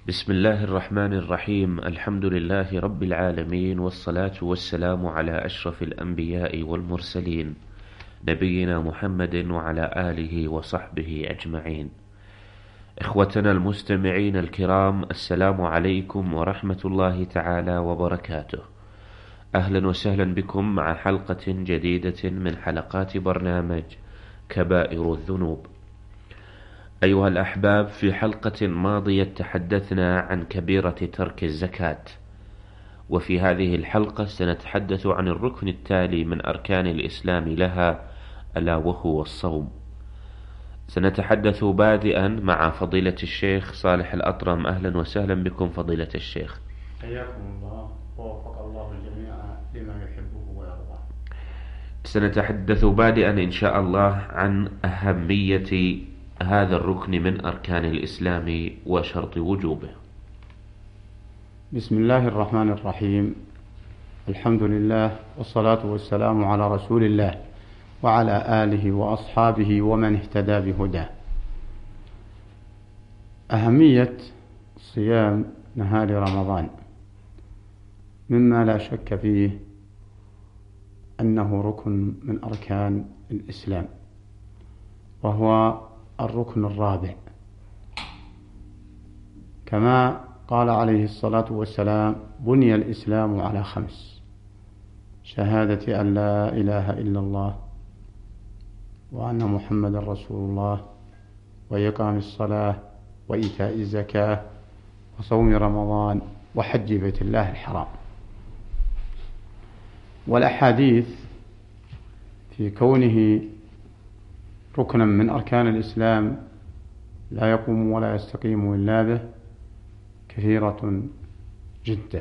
بسم الله الرحمن الرحيم. الحمد لله رب العالمين، والصلاة والسلام على أشرف الأنبياء والمرسلين، نبينا محمد وعلى آله وصحبه أجمعين. إخوتنا المستمعين الكرام، السلام عليكم ورحمة الله تعالى وبركاته. أهلا وسهلا بكم مع حلقة جديدة من حلقات برنامج كبائر الذنوب. أيها الأحباب، في حلقة ماضية تحدثنا عن كبيرة ترك الزكاة، وفي هذه الحلقة سنتحدث عن الركن التالي من أركان الإسلام لها، ألا وهو الصوم. سنتحدث بادئا مع فضيلة الشيخ صالح الأطرم. أهلا وسهلا بكم فضيلة الشيخ. حياكم الله ووفق الله الجميع لما يحبه ويرضاه. سنتحدث بادئا إن شاء الله عن أهمية هذا الركن من أركان الإسلام وشرط وجوبه. بسم الله الرحمن الرحيم. الحمد لله والصلاة والسلام على رسول الله وعلى آله وأصحابه ومن اهتدى بهداه. أهمية صيام نهار رمضان مما لا شك فيه أنه ركن من أركان الإسلام، وهو الركن الرابع، كما قال عليه الصلاة والسلام: بني الإسلام على 5: شهادة أن لا إله إلا الله وأن محمد رسول الله، وإقام الصلاة، وإيتاء الزكاة، وصوم رمضان، وحج بيت الله الحرام. والأحاديث في كونه ركنا من أركان الإسلام لا يقوم ولا يستقيم إلا به كثيرة جدا.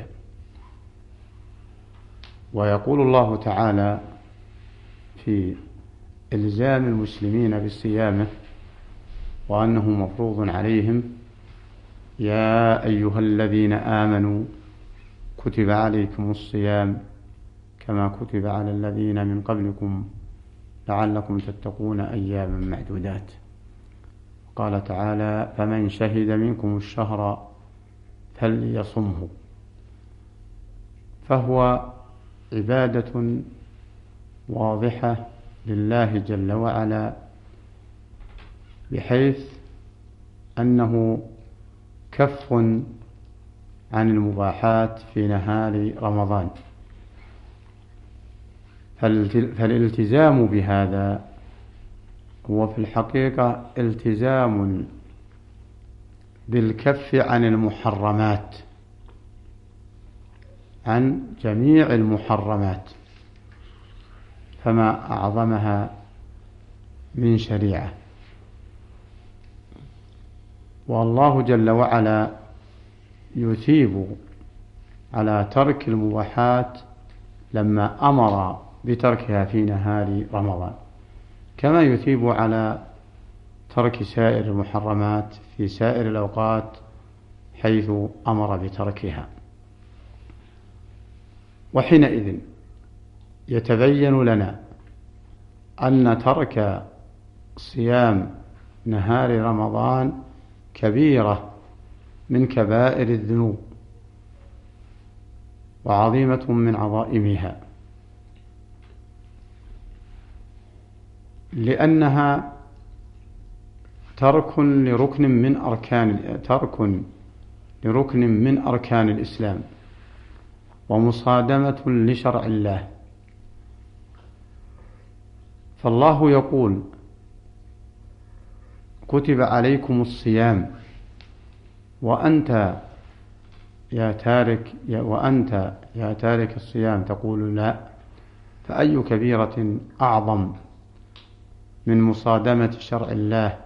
ويقول الله تعالى في إلزام المسلمين بالصيام وأنه مفروض عليهم: يا أيها الذين آمنوا كتب عليكم الصيام كما كتب على الذين من قبلكم لعلكم تتقون أياما معدودات. قال تعالى: فمن شهد منكم الشهر فليصمه. فهو عبادة واضحة لله جل وعلا، بحيث أنه كف عن المباحات في نهار رمضان. فالالتزام بهذا هو في الحقيقة التزام بالكف عن المحرمات، عن جميع المحرمات، فما أعظمها من شريعة. والله جل وعلا يثيب على ترك المباحات لما أمر بتركها في نهار رمضان، كما يثيب على ترك سائر المحرمات في سائر الأوقات حيث أمر بتركها. وحينئذ يتبين لنا أن ترك صيام نهار رمضان كبيرة من كبائر الذنوب وعظيمة من عظائمها، لأنها ترك لركن من أركان الإسلام، ومصادمة لشرع الله. فالله يقول: كتب عليكم الصيام، وأنت يا تارك الصيام تقول لا. فأي كبيرة أعظم من مصادمة شرع الله؟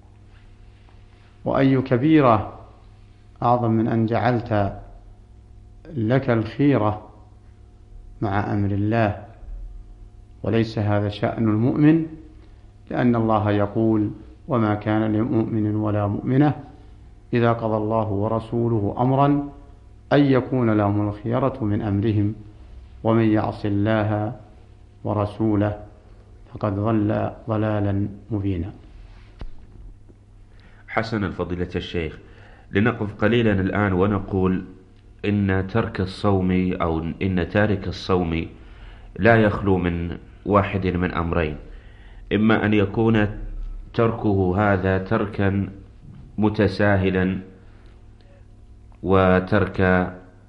وأي كبيرة أعظم من أن جعلت لك الخيرة مع أمر الله؟ وليس هذا شأن المؤمن، لأن الله يقول: وما كان لمؤمن ولا مؤمنة إذا قضى الله ورسوله أمرا أن يكون لهم الخيرة من أمرهم ومن يعص الله ورسوله فقد ضل ضلالا مبينا. حسنا فضيلة الشيخ، لنقف قليلا الآن ونقول إن ترك الصوم أو إن تارك الصوم لا يخلو من واحد من أمرين: إما أن يكون تركه هذا تركا متساهلا وترك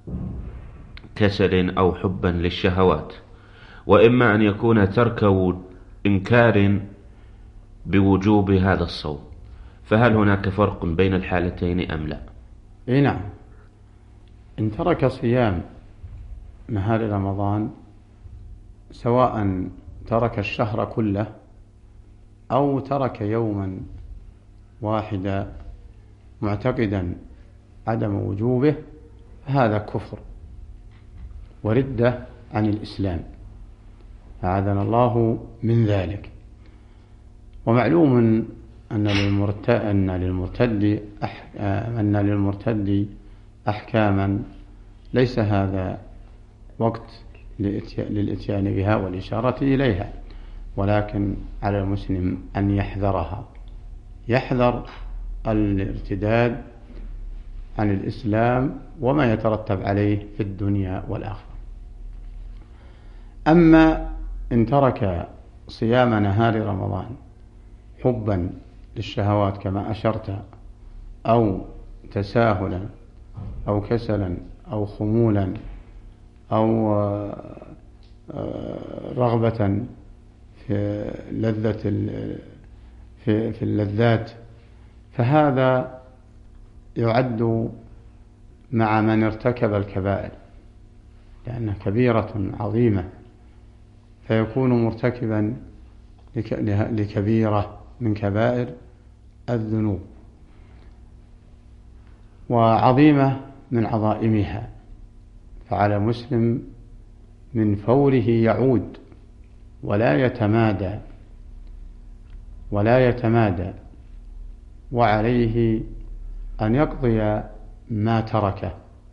كسل أو حبا للشهوات، وإما أن يكون ترك إنكار بوجوب هذا الصوم. فهل هناك فرق بين الحالتين أم لا؟ نعم، إن ترك صيام نهار رمضان، سواء ترك الشهر كله أو ترك يوما واحدا معتقدا عدم وجوبه، فهذا كفر وردة عن الإسلام، أعاذنا الله من ذلك. ومعلوم أن للمرتد أحكاما ليس هذا وقت للإتيان بها والإشارة إليها، ولكن على المسلم أن يحذرها، يحذر الارتداد عن الإسلام وما يترتب عليه في الدنيا والآخرة. أما إن ترك صيام نهار رمضان حبا للشهوات كما أشرت، أو تساهلا أو كسلا أو خمولا أو رغبة في لذة في اللذات، فهذا يعد مع من ارتكب الكبائر، لأنها كبيرة عظيمة، فيكون مرتكبا لكبيرة من كبائر الذنوب وعظيمة من عظائمها. فعلى مسلم من فوره يعود ولا يتمادى، وعليه أن يقضي ما تركه،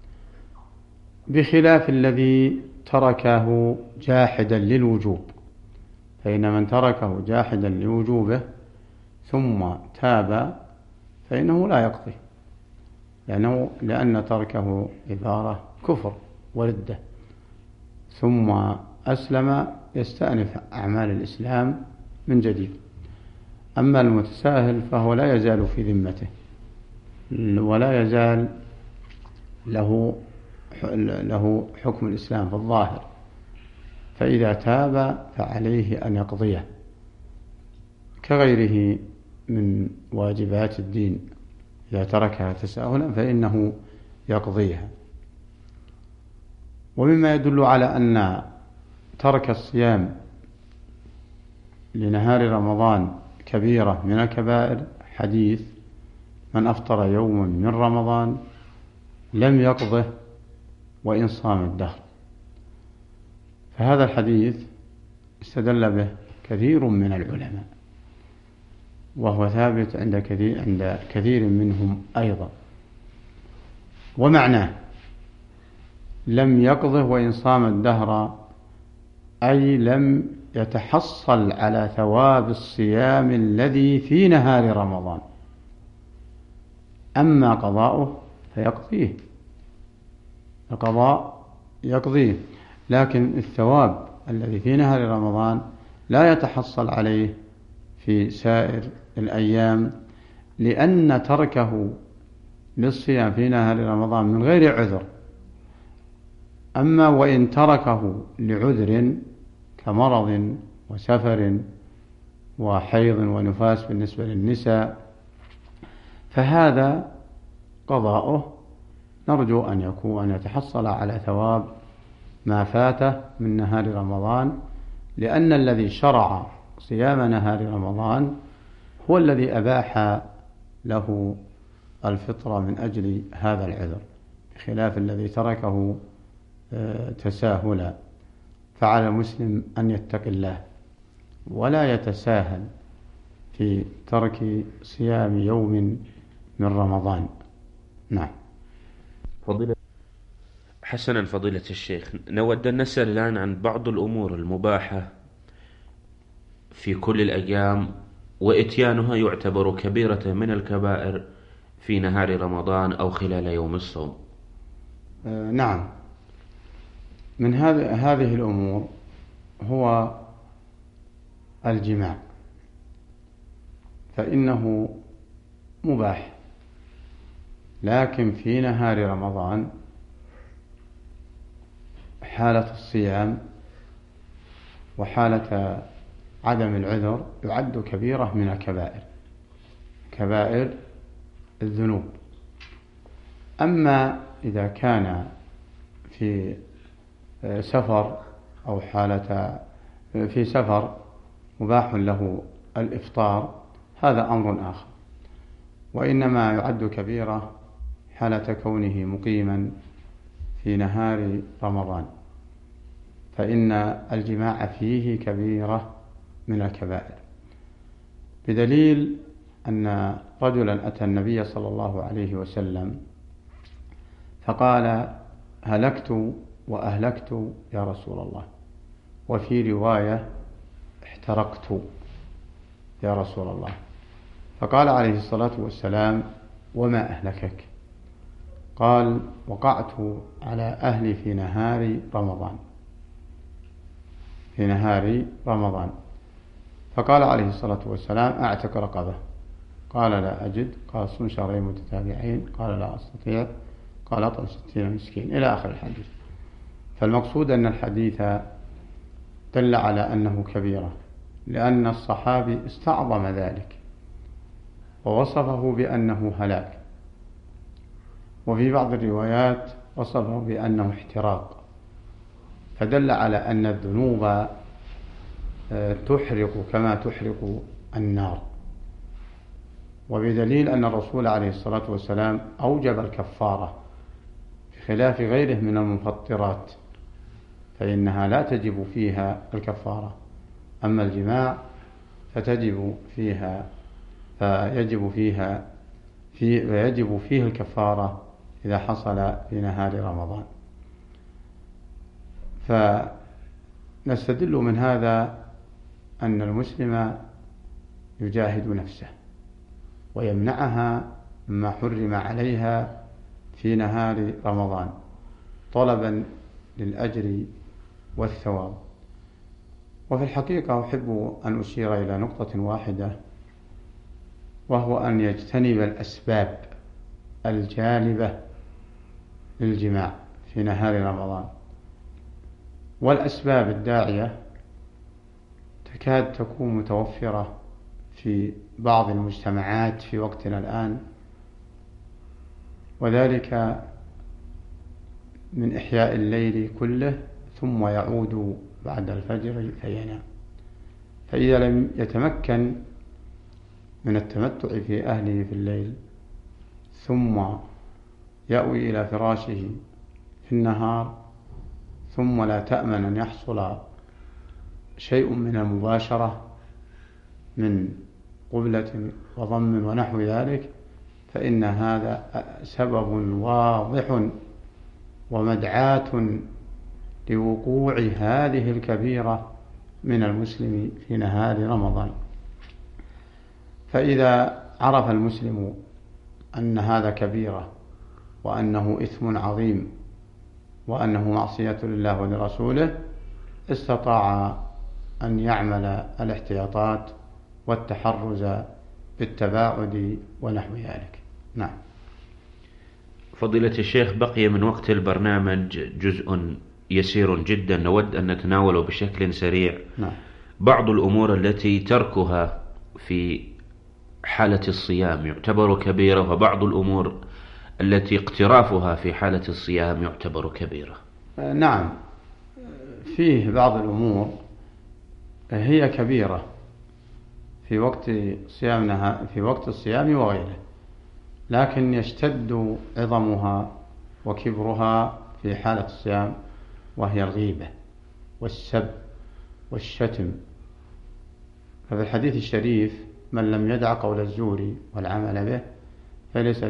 بخلاف الذي تركه جاحدا للوجوب. فإن من تركه جاحدا لوجوبه ثم تاب فإنه لا يقضي، لأن تركه عبارة كفر وردة، ثم أسلم يستأنف أعمال الإسلام من جديد. أما المتساهل فهو لا يزال في ذمته ولا يزال له حكم الإسلام في الظاهر، فإذا تاب فعليه أن يقضيه كغيره من واجبات الدين. إذا تركها تساهلا فإنه يقضيها. ومما يدل على أن ترك الصيام لنهار رمضان كبيرة من الكبائر حديث: من أفطر يوما من رمضان لم يقضه وإن صام الدهر. فهذا الحديث استدل به كثير من العلماء، وهو ثابت عند كثير منهم أيضا. ومعناه لم يقضه وإن صام الدهر، أي لم يتحصل على ثواب الصيام الذي في نهار رمضان. أما قضاؤه فيقضيه، القضاء يقضيه، لكن الثواب الذي في نهار رمضان لا يتحصل عليه في سائر الأيام، لأن تركه للصيام في نهار رمضان من غير عذر. أما وإن تركه لعذر كمرض وسفر وحيض ونفاس بالنسبة للنساء، فهذا قضاؤه نرجو أن يتحصل على ثواب ما فاته من نهار رمضان، لأن الذي شرع صيام نهار رمضان هو الذي أباح له الفطرة من أجل هذا العذر، بخلاف الذي تركه تساهلا. فعلى المسلم أن يتقي الله ولا يتساهل في ترك صيام يوم من رمضان. نعم. حسنا فضيلة الشيخ، نود أن نسأل الآن عن بعض الأمور المباحة في كل الأيام، وإتيانها يعتبر كبيرة من الكبائر في نهار رمضان أو خلال يوم الصوم؟ نعم، من هذه الأمور هو الجماع، فإنه مباح، لكن في نهار رمضان حالة الصيام وحالة عدم العذر يعد كبيرة من الكبائر، كبائر الذنوب. أما إذا كان في سفر أو حالة في سفر مباح له الإفطار، هذا أمر آخر، وإنما يعد كبيرة حالة كونه مقيما في نهار رمضان، فإن الجماع فيه كبيرة من الكبائر، بدليل أن رجلا أتى النبي صلى الله عليه وسلم فقال: هلكت وأهلكت يا رسول الله، وفي رواية: احترقت يا رسول الله. فقال عليه الصلاة والسلام: وما أهلكك؟ قال: وقعت على أهلي في نهار رمضان، في نهار رمضان. فقال عليه الصلاة والسلام: أعتق رقبة. قال: لا أجد. قال: صم شهرين متتابعين. قال: لا أستطيع. قال: أطعم 60 مسكين، إلى آخر الحديث. فالمقصود أن الحديث دل على أنه كبيرة، لأن الصحابي استعظم ذلك ووصفه بأنه هلاك، وفي بعض الروايات وصفه بأنه احتراق، فدل على أن الذنوب تحرق كما تحرق النار، وبدليل أن الرسول عليه الصلاة والسلام أوجب الكفارة بخلاف غيره من المفطرات، فإنها لا تجب فيها الكفارة. أما الجماع فيجب فيه الكفارة إذا حصل في نهار رمضان. فنستدل من هذا أن المسلم يجاهد نفسه ويمنعها مما حرم عليها في نهار رمضان طلبا للأجر والثواب. وفي الحقيقة أحب أن أشير إلى نقطة واحدة، وهو أن يجتنب الأسباب الجالبة للجماع في نهار رمضان. والأسباب الداعية تكاد تكون متوفرة في بعض المجتمعات في وقتنا الآن، وذلك من إحياء الليل كله ثم يعود بعد الفجر فينام، فإذا لم يتمكن من التمتع في أهله في الليل ثم يأوي إلى فراشه في النهار، ثم لا تأمن أن يحصل شيء من المباشرة من قبلة وضم ونحو ذلك، فإن هذا سبب واضح ومدعاة لوقوع هذه الكبيرة من المسلم في نهار رمضان. فإذا عرف المسلم أن هذا كبيرة وأنه إثم عظيم وأنه معصية لله ولرسوله، استطاع أن يعمل الاحتياطات والتحرز بالتباعد ونحو ذلك. نعم. فضيلة الشيخ، بقي من وقت البرنامج جزء يسير جدا نود أن نتناوله بشكل سريع. نعم. بعض الأمور التي تركها في حالة الصيام يعتبر كبيرة، وبعض الأمور التي اقترافها في حالة الصيام يعتبر كبيرة. نعم، فيه بعض الأمور هي كبيرة في وقت الصيام وغيره، لكن يشتد عظمها وكبرها في حالة الصيام، وهي الغيبة والسب والشتم. ففي الحديث الشريف: من لم يدع قول الزور والعمل به فليس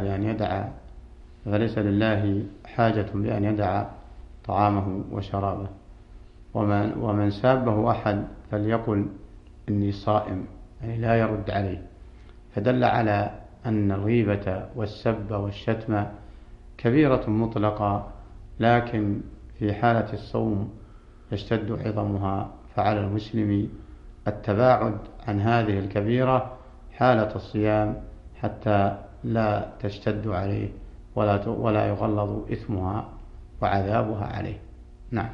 لله حاجة بأن يدع طعامه وشرابه، ومن سابه أحد فليقل إني صائم، يعني لا يرد عليه. فدل على أن الغيبة والسب والشتم كبيرة مطلقة، لكن في حالة الصوم يشتد عظمها، فعلى المسلم التباعد عن هذه الكبيرة حالة الصيام حتى لا تشتد عليه ولا يغلظ إثمها وعذابها عليه. نعم.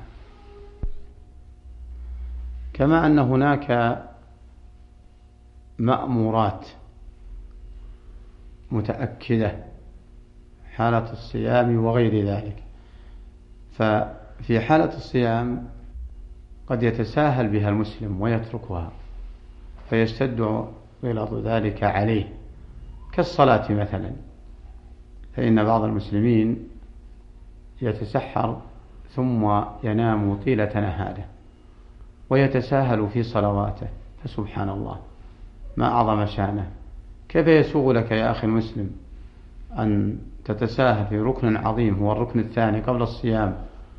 كما أن هناك مأمورات متأكدة حالة الصيام وغير ذلك، ففي حالة الصيام قد يتساهل بها المسلم ويتركها فيشتد غلظ ذلك عليه، كالصلاة مثلا، فإن بعض المسلمين يتسحر ثم ينام طيلة نهاره ويتساهل في صلواته، فسبحان الله ما أعظم شأنه. كيف يسوغ لك يا أخي المسلم أن تتساهل في ركن عظيم هو الركن الثاني قبل الصيام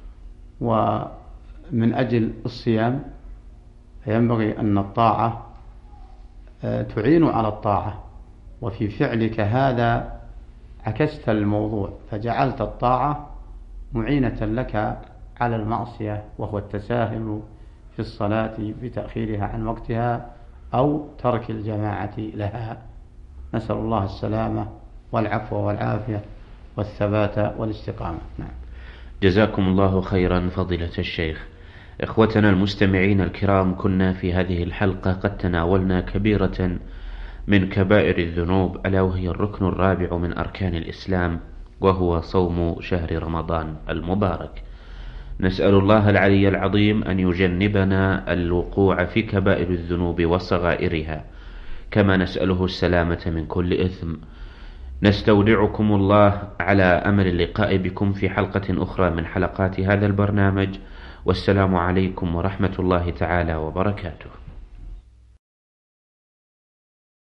ومن أجل الصيام؟ فينبغي أن الطاعة تعين على الطاعة، وفي فعلك هذا عكست الموضوع فجعلت الطاعة معينة لك على المعصية، وهو التساهل في الصلاة بتأخيرها عن وقتها أو ترك الجماعة لها. نسأل الله السلامة والعفو والعافية والثبات والاستقامة. نعم. جزاكم الله خيرا فضيلة الشيخ. إخوتنا المستمعين الكرام، كنا في هذه الحلقة قد تناولنا كبيرة من كبائر الذنوب، ألا وهي الركن الرابع من أركان الإسلام، وهو صوم شهر رمضان المبارك. نسأل الله العلي العظيم أن يجنبنا الوقوع في كبائر الذنوب وصغائرها، كما نسأله السلامة من كل إثم. نستودعكم الله على أمل اللقاء بكم في حلقة أخرى من حلقات هذا البرنامج، والسلام عليكم ورحمة الله تعالى وبركاته.